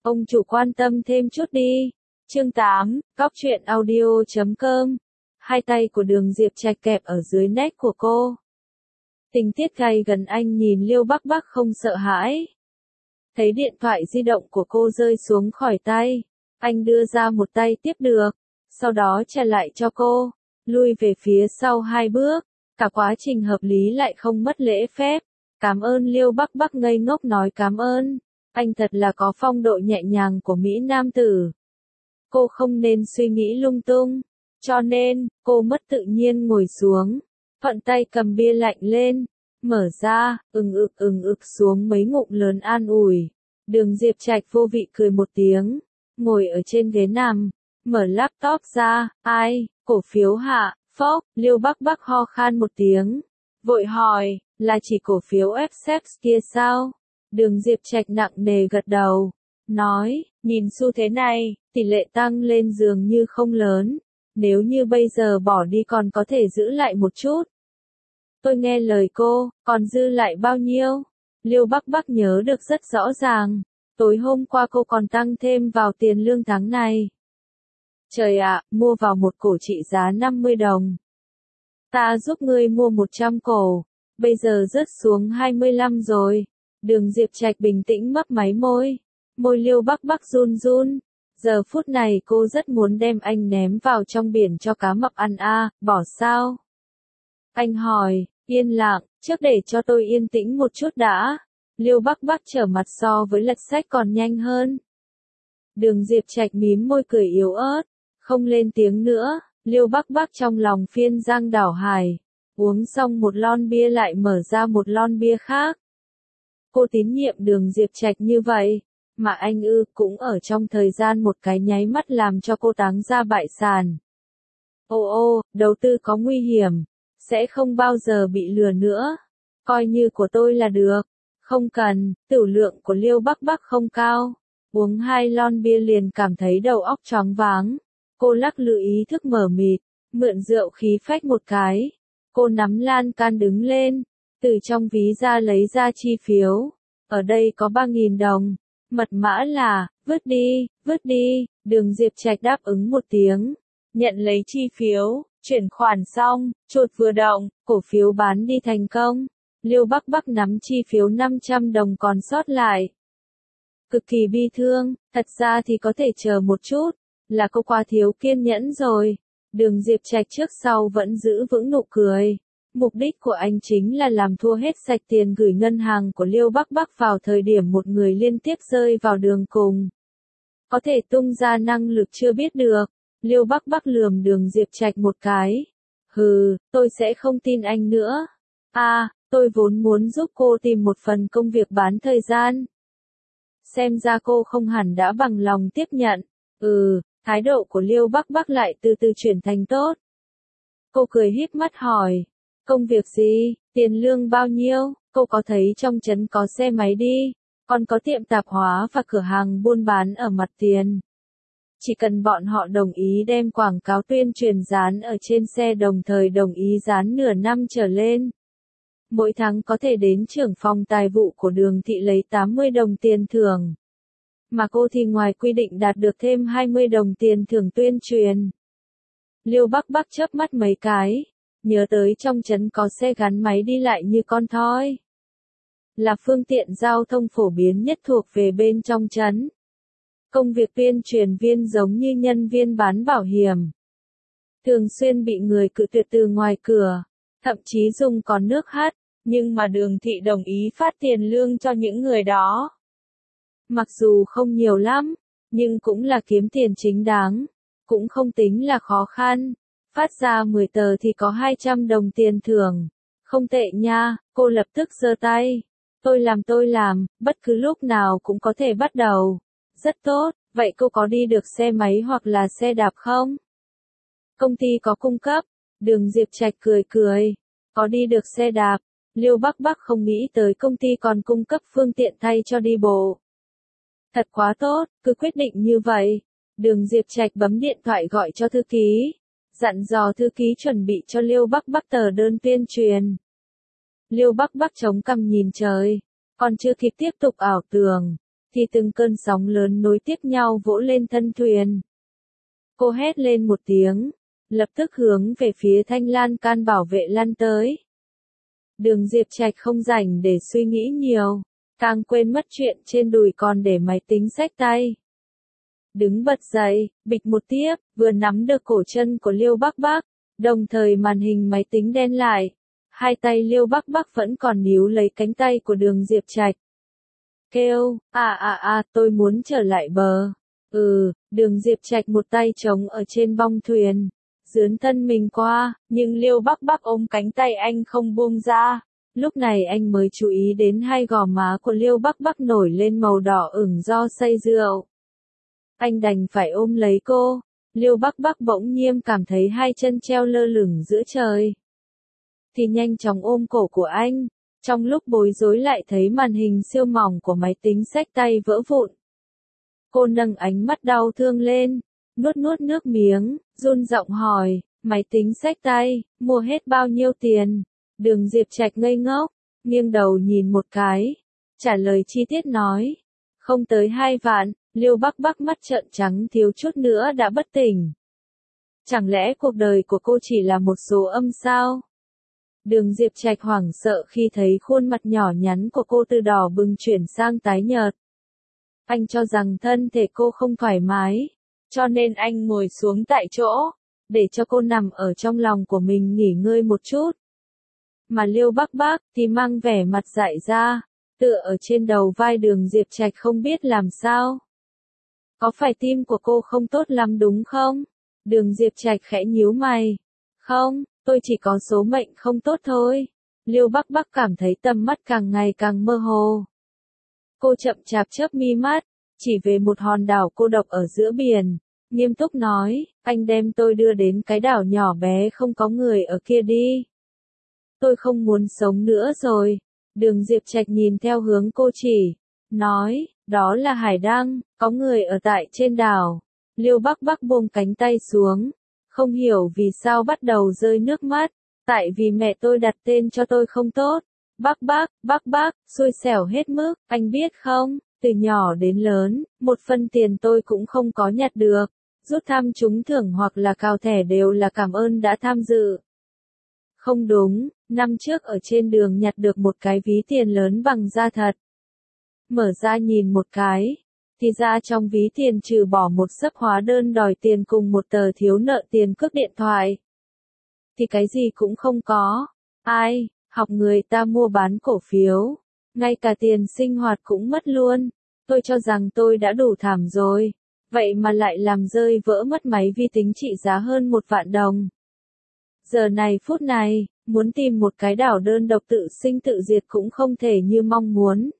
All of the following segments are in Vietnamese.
Ông chủ quan tâm thêm chút đi. Chương 8, Góc truyện audio.com. Hai tay của Đường Diệp Trạch kẹp ở dưới nách của cô. Tình tiết gay gần, anh nhìn Liêu Bắc Bắc không sợ hãi. Thấy điện thoại di động của cô rơi xuống khỏi tay, anh đưa ra một tay tiếp được, sau đó trả lại cho cô, lui về phía sau 2 bước, cả quá trình hợp lý lại không mất lễ phép. Cảm ơn. Liêu Bắc Bắc ngây ngốc nói cảm ơn, anh thật là có phong độ nhẹ nhàng của Mỹ Nam tử. Cô không nên suy nghĩ lung tung, cho nên, cô mất tự nhiên ngồi xuống, thuận tay cầm bia lạnh lên, mở ra, ừng ực xuống mấy ngụm lớn an ủi. Đường Diệp Trạch vô vị cười một tiếng, ngồi ở trên ghế nằm, mở laptop ra, ai, cổ phiếu hạ, phốc. Liêu Bắc Bắc ho khan một tiếng, vội hỏi, là chỉ cổ phiếu FSEX kia sao? Đường Diệp Trạch nặng nề gật đầu, nói, nhìn xu thế này, tỷ lệ tăng lên dường như không lớn, nếu như bây giờ bỏ đi còn có thể giữ lại một chút. Tôi nghe lời cô, còn dư lại bao nhiêu? Liêu Bắc Bắc nhớ được rất rõ ràng, tối hôm qua cô còn tăng thêm vào tiền lương tháng này. Trời ạ, mua vào một cổ trị giá 50 đồng. Ta giúp ngươi mua 100 cổ, bây giờ rớt xuống 25 rồi. Đường Diệp Trạch bình tĩnh mấp máy môi, môi Liêu Bắc Bắc run run. Giờ phút này cô rất muốn đem anh ném vào trong biển cho cá mập ăn bỏ sao? Anh hỏi, yên lặng, trước để cho tôi yên tĩnh một chút đã. Liêu Bắc Bắc trở mặt so với lật sách còn nhanh hơn. Đường Diệp Trạch mím môi cười yếu ớt, không lên tiếng nữa. Liêu Bắc Bắc trong lòng phiên giang đảo hải, uống xong một lon bia lại mở ra một lon bia khác. Cô tín nhiệm Đường Diệp Trạch như vậy, mà anh cũng ở trong thời gian một cái nháy mắt làm cho cô táng ra bại sản. Ô, đầu tư có nguy hiểm, sẽ không bao giờ bị lừa nữa, coi như của tôi là được. Không cần, tửu lượng của Liêu Bắc Bắc không cao, uống 2 lon bia liền cảm thấy đầu óc choáng váng. Cô lắc lư ý thức mờ mịt, mượn rượu khí phách một cái. Cô nắm lan can đứng lên, từ trong ví ra lấy ra chi phiếu. Ở đây có 3.000 đồng, mật mã là, vứt đi. Đường Diệp Trạch đáp ứng một tiếng, nhận lấy chi phiếu, chuyển khoản xong, chuột vừa động, cổ phiếu bán đi thành công. Liêu Bắc Bắc nắm chi phiếu 500 đồng còn sót lại. Cực kỳ bi thương, thật ra thì có thể chờ một chút, là cô quá thiếu kiên nhẫn rồi. Đường Diệp Trạch trước sau vẫn giữ vững nụ cười. Mục đích của anh chính là làm thua hết sạch tiền gửi ngân hàng của Liêu Bắc Bắc vào thời điểm một người liên tiếp rơi vào đường cùng. Có thể tung ra năng lực chưa biết được. Liêu Bắc Bắc lườm Đường Diệp Trạch một cái. Hừ, tôi sẽ không tin anh nữa. Tôi vốn muốn giúp cô tìm một phần công việc bán thời gian. Xem ra cô không hẳn đã bằng lòng tiếp nhận. Thái độ của Liêu Bắc Bắc lại từ từ chuyển thành tốt. Cô cười híp mắt hỏi, công việc gì, tiền lương bao nhiêu? Cô có thấy trong trấn có xe máy đi, còn có tiệm tạp hóa và cửa hàng buôn bán ở mặt tiền. Chỉ cần bọn họ đồng ý đem quảng cáo tuyên truyền dán ở trên xe, đồng thời đồng ý dán nửa năm trở lên. Mỗi tháng có thể đến trưởng phòng tài vụ của Đường thị lấy 80 đồng tiền thưởng. Mà cô thì ngoài quy định đạt được thêm 20 đồng tiền thưởng tuyên truyền. Liêu Bắc Bắc chớp mắt mấy cái, nhớ tới trong trấn có xe gắn máy đi lại như con thoi. Là phương tiện giao thông phổ biến nhất thuộc về bên trong trấn. Công việc tuyên truyền viên giống như nhân viên bán bảo hiểm. Thường xuyên bị người cự tuyệt từ ngoài cửa, thậm chí dùng còn nước hắt, nhưng mà Đường thị đồng ý phát tiền lương cho những người đó. Mặc dù không nhiều lắm, nhưng cũng là kiếm tiền chính đáng, cũng không tính là khó khăn. Phát ra 10 tờ thì có 200 đồng tiền thưởng. Không tệ nha, cô lập tức giơ tay. Tôi làm, bất cứ lúc nào cũng có thể bắt đầu. Rất tốt, vậy cô có đi được xe máy hoặc là xe đạp không? Công ty có cung cấp. Đường Diệp Trạch cười. Có đi được xe đạp. Liêu Bắc Bắc không nghĩ tới công ty còn cung cấp phương tiện thay cho đi bộ. Thật quá tốt, cứ quyết định như vậy. Đường Diệp Trạch bấm điện thoại gọi cho thư ký, dặn dò thư ký chuẩn bị cho Liêu Bắc Bắc tờ đơn tuyên truyền. Liêu Bắc Bắc chống cằm nhìn trời, còn chưa kịp tiếp tục ảo tưởng, thì từng cơn sóng lớn nối tiếp nhau vỗ lên thân thuyền. Cô hét lên một tiếng, lập tức hướng về phía thanh lan can bảo vệ lăn tới. Đường Diệp Trạch không rảnh để suy nghĩ nhiều, càng quên mất chuyện trên đùi còn để máy tính xách tay. Đứng bật dậy, bịch một tiếp, vừa nắm được cổ chân của Liêu Bắc Bắc, đồng thời màn hình máy tính đen lại. Hai tay Liêu Bắc Bắc vẫn còn níu lấy cánh tay của Đường Diệp Trạch. Kêu, tôi muốn trở lại bờ. Đường Diệp Trạch một tay chống ở trên bong thuyền, dướn thân mình qua, nhưng Liêu Bắc Bắc ôm cánh tay anh không buông ra. Lúc này anh mới chú ý đến hai gò má của Liêu Bắc Bắc nổi lên màu đỏ ửng do say rượu. Anh đành phải ôm lấy cô. Liêu Bắc Bắc bỗng nhiên cảm thấy hai chân treo lơ lửng giữa trời. Thì nhanh chóng ôm cổ của anh. Trong lúc bối rối lại thấy màn hình siêu mỏng của máy tính xách tay vỡ vụn. Cô nâng ánh mắt đau thương lên, nuốt nước miếng, run giọng hỏi, máy tính xách tay, mua hết bao nhiêu tiền? Đường Diệp Trạch ngây ngốc, nghiêng đầu nhìn một cái, trả lời chi tiết nói, không tới 2 vạn. Liêu Bắc Bắc mắt trợn trắng thiếu chút nữa đã bất tỉnh. Chẳng lẽ cuộc đời của cô chỉ là một số âm sao? Đường Diệp Trạch hoảng sợ khi thấy khuôn mặt nhỏ nhắn của cô từ đỏ bừng chuyển sang tái nhợt. Anh cho rằng thân thể cô không thoải mái, cho nên anh ngồi xuống tại chỗ, để cho cô nằm ở trong lòng của mình nghỉ ngơi một chút. Mà Liêu Bắc Bắc thì mang vẻ mặt dại ra, tựa ở trên đầu vai Đường Diệp Trạch không biết làm sao. Có phải tim của cô không tốt lắm đúng không? Đường Diệp Trạch khẽ nhíu mày. Không, tôi chỉ có số mệnh không tốt thôi. Liêu Bắc Bắc cảm thấy tầm mắt càng ngày càng mơ hồ. Cô chậm chạp chớp mi mắt, chỉ về một hòn đảo cô độc ở giữa biển, nghiêm túc nói, anh đem tôi đưa đến cái đảo nhỏ bé không có người ở kia đi. Tôi không muốn sống nữa rồi. Đường Diệp Trạch nhìn theo hướng cô chỉ, nói, đó là hải đăng, có người ở tại trên đảo. Liêu Bắc Bắc buông cánh tay xuống, không hiểu vì sao bắt đầu rơi nước mắt, tại vì mẹ tôi đặt tên cho tôi không tốt. Bắc Bắc, xui xẻo hết mức, anh biết không, từ nhỏ đến lớn, một phân tiền tôi cũng không có nhặt được, rút thăm trúng thưởng hoặc là cào thẻ đều là cảm ơn đã tham dự. Không đúng, năm trước ở trên đường nhặt được một cái ví tiền lớn bằng da thật. Mở ra nhìn một cái, thì ra trong ví tiền trừ bỏ một xấp hóa đơn đòi tiền cùng một tờ thiếu nợ tiền cước điện thoại. Thì cái gì cũng không có. Ai, học người ta mua bán cổ phiếu, ngay cả tiền sinh hoạt cũng mất luôn. Tôi cho rằng tôi đã đủ thảm rồi, vậy mà lại làm rơi vỡ mất máy vi tính trị giá hơn 1 vạn đồng. Giờ này phút này, muốn tìm một cái đảo đơn độc tự sinh tự diệt cũng không thể như mong muốn.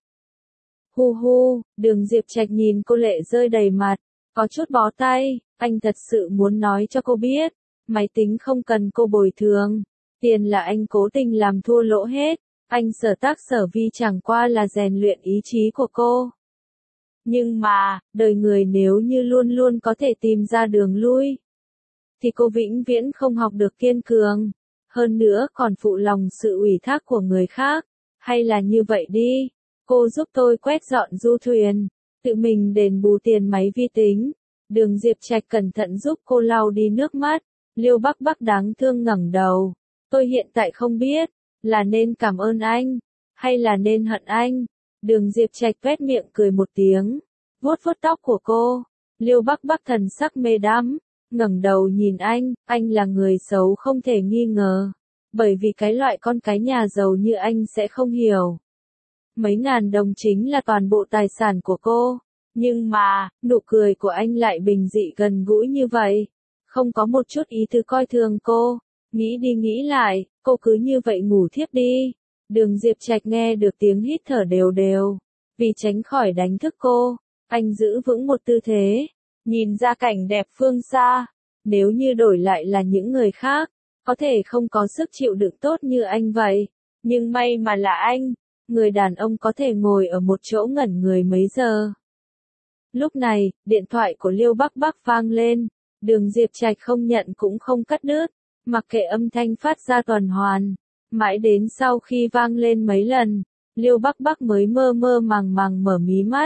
Đường Diệp Trạch nhìn cô lệ rơi đầy mặt, có chút bó tay, anh thật sự muốn nói cho cô biết, máy tính không cần cô bồi thường, tiền là anh cố tình làm thua lỗ hết, anh sở tác sở vi chẳng qua là rèn luyện ý chí của cô. Nhưng mà, đời người nếu như luôn luôn có thể tìm ra đường lui, thì cô vĩnh viễn không học được kiên cường, hơn nữa còn phụ lòng sự ủy thác của người khác, hay là như vậy đi. Cô giúp tôi quét dọn du thuyền, tự mình đền bù tiền máy vi tính. Đường Diệp Trạch cẩn thận giúp cô lau đi nước mắt. Liêu Bắc Bắc đáng thương ngẩng đầu. Tôi hiện tại không biết, là nên cảm ơn anh, hay là nên hận anh. Đường Diệp Trạch vét miệng cười một tiếng, vuốt tóc của cô. Liêu Bắc Bắc thần sắc mê đắm, ngẩng đầu nhìn anh là người xấu không thể nghi ngờ. Bởi vì cái loại con cái nhà giàu như anh sẽ không hiểu. Mấy ngàn đồng chính là toàn bộ tài sản của cô, nhưng mà, nụ cười của anh lại bình dị gần gũi như vậy, không có một chút ý tứ coi thường cô. Nghĩ đi nghĩ lại, cô cứ như vậy ngủ thiếp đi. Đường Diệp Trạch nghe được tiếng hít thở đều đều, vì tránh khỏi đánh thức cô, anh giữ vững một tư thế, nhìn ra cảnh đẹp phương xa. Nếu như đổi lại là những người khác, có thể không có sức chịu đựng tốt như anh vậy, nhưng may mà là anh. Người đàn ông có thể ngồi ở một chỗ ngẩn người mấy giờ. Lúc này, điện thoại của Liêu Bắc Bắc vang lên, Đường Diệp Trạch không nhận cũng không cắt đứt, mặc kệ âm thanh phát ra tuần hoàn. Mãi đến sau khi vang lên mấy lần, Liêu Bắc Bắc mới mơ mơ màng màng mở mí mắt,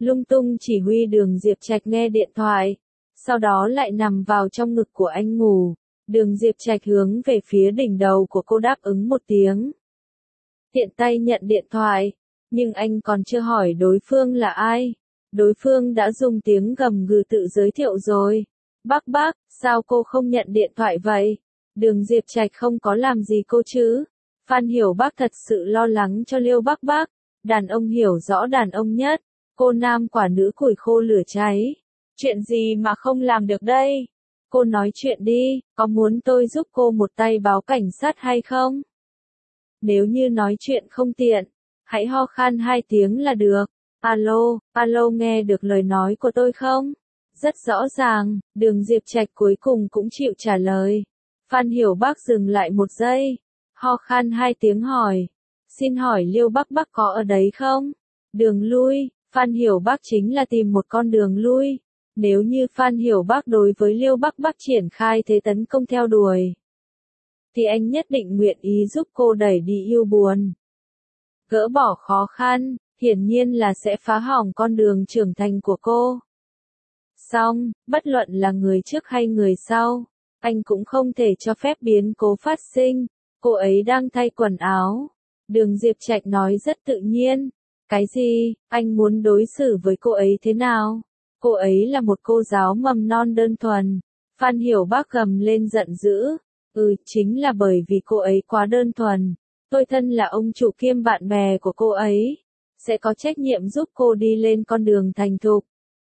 lung tung chỉ huy Đường Diệp Trạch nghe điện thoại, sau đó lại nằm vào trong ngực của anh ngủ. Đường Diệp Trạch hướng về phía đỉnh đầu của cô đáp ứng một tiếng. Tiện tay nhận điện thoại, nhưng anh còn chưa hỏi đối phương là ai. Đối phương đã dùng tiếng gầm gừ tự giới thiệu rồi. Bác, sao cô không nhận điện thoại vậy? Đường Diệp Trạch không có làm gì cô chứ? Phan Hiểu Bác thật sự lo lắng cho Liêu Bác, đàn ông hiểu rõ đàn ông nhất. Cô nam quả nữ củi khô lửa cháy. Chuyện gì mà không làm được đây? Cô nói chuyện đi, có muốn tôi giúp cô một tay báo cảnh sát hay không? Nếu như nói chuyện không tiện, hãy ho khan 2 tiếng là được. Alo, nghe được lời nói của tôi không? Rất rõ ràng, Đường Diệp Trạch cuối cùng cũng chịu trả lời. Phan Hiểu Bác dừng lại một giây, ho khan 2 tiếng hỏi. Xin hỏi Liêu Bác có ở đấy không? Đường lui, Phan Hiểu Bác chính là tìm một con đường lui. Nếu như Phan Hiểu Bác đối với Liêu Bác triển khai thế tấn công theo đuổi, thì anh nhất định nguyện ý giúp cô đẩy đi yêu buồn. Gỡ bỏ khó khăn, hiển nhiên là sẽ phá hỏng con đường trưởng thành của cô. Song, bất luận là người trước hay người sau, anh cũng không thể cho phép biến cố phát sinh. Cô ấy đang thay quần áo. Đường Diệp Trạch nói rất tự nhiên. Cái gì, anh muốn đối xử với cô ấy thế nào? Cô ấy là một cô giáo mầm non đơn thuần. Phan Hiểu Bác gầm lên giận dữ. Chính là bởi vì cô ấy quá đơn thuần. Tôi thân là ông chủ kiêm bạn bè của cô ấy, sẽ có trách nhiệm giúp cô đi lên con đường thành thục.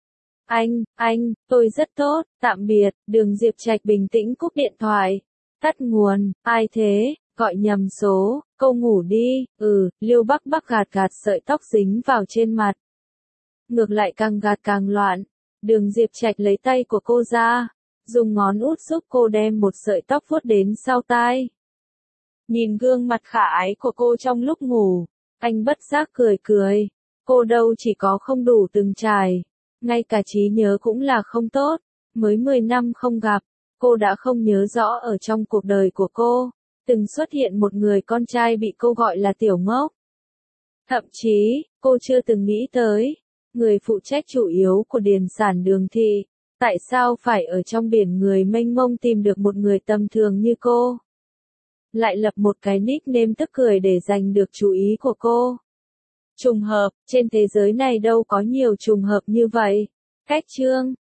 Anh, tôi rất tốt, tạm biệt. Đường Diệp Trạch bình tĩnh cúp điện thoại. Tắt nguồn, ai thế, gọi nhầm số, cô ngủ đi. Liêu Bác gạt sợi tóc dính vào trên mặt. Ngược lại càng gạt càng loạn. Đường Diệp Trạch lấy tay của cô ra, dùng ngón út giúp cô đem một sợi tóc vuốt đến sau tai. Nhìn gương mặt khả ái của cô trong lúc ngủ, anh bất giác cười. Cô đâu chỉ có không đủ từng trải, ngay cả trí nhớ cũng là không tốt. Mới 10 năm không gặp, cô đã không nhớ rõ ở trong cuộc đời của cô từng xuất hiện một người con trai bị cô gọi là tiểu ngốc. Thậm chí, cô chưa từng nghĩ tới, người phụ trách chủ yếu của điền sản Đường thị, tại sao phải ở trong biển người mênh mông tìm được một người tầm thường như cô. Lại lập một cái nickname tức cười để giành được chú ý của cô. Trùng hợp, trên thế giới này đâu có nhiều trùng hợp như vậy. Cách chương